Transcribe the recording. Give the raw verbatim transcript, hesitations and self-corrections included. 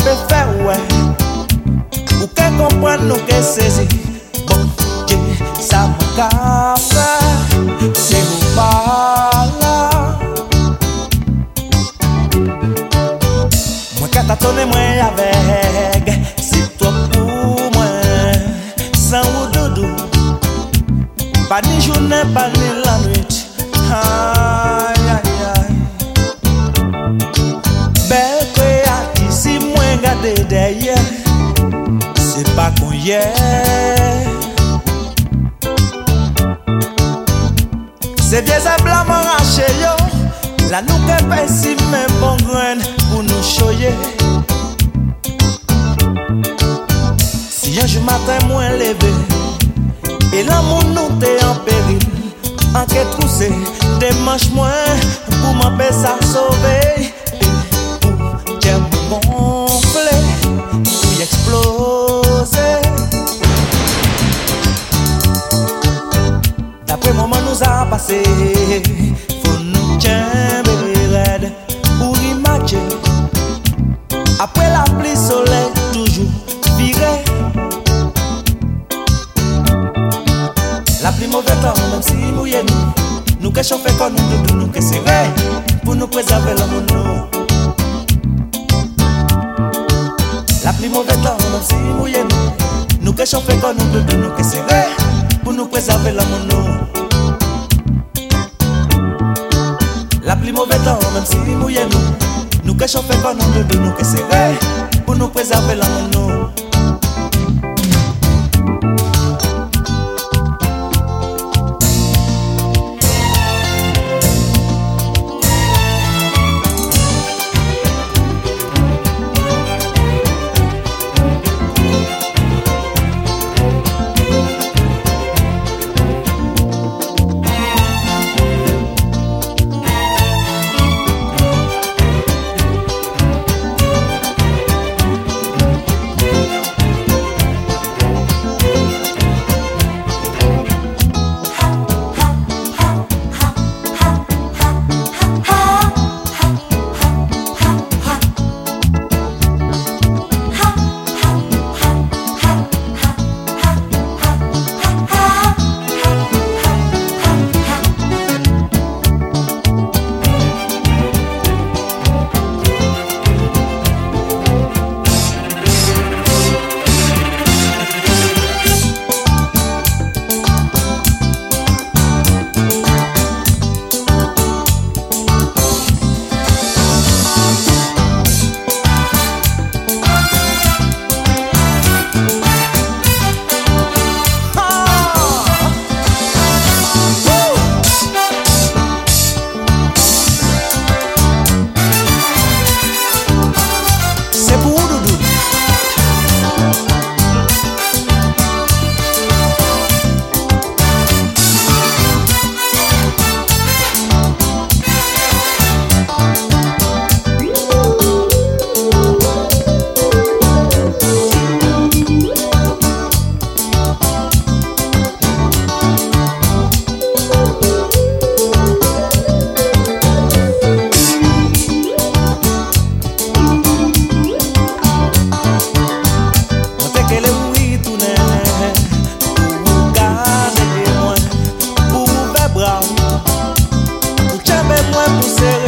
peut faire, ouais. Ou qu'elle comprenne nous qu'elle saisit. Bon Dieu, ça me casse. C'est vous pas là. Moi qu'à t'attendre moi avec. C'est toi pour moi. Sans ou doudou. Pas ni journée, pas ni la nuit. Aïe aïe aïe. Belle créative, si moi garder derrière. C'est pas qu'on y est. C'est vieux et blanc m'arraché yo. La nous qu'est si même bon grain pour nous choyer. Si un jour matin moins levé et l'amour nous t'es en péril, en qu'est troussé des manches moins pour m'empêcher ça sauver. Et pour dire gonfler, pour exploser. D'après moment nous a passé, faut nous tiendre raide pour imaginer. Après la pluie soleil toujours viré. La pluie mauvais temps même si mouillé nous. Nous que chauffer comme nous de nous que serré pour nous préserver l'amour nous. La pluie mauvais temps même si mouillé nous. Nous que chauffer comme nous de nous que serré pour nous préserver l'amour nous. La pluie mauvais temps même si mouillé nous. Nous que chauffer comme nous de nous que serré pour nous préserver l'amour nous. Pour serrer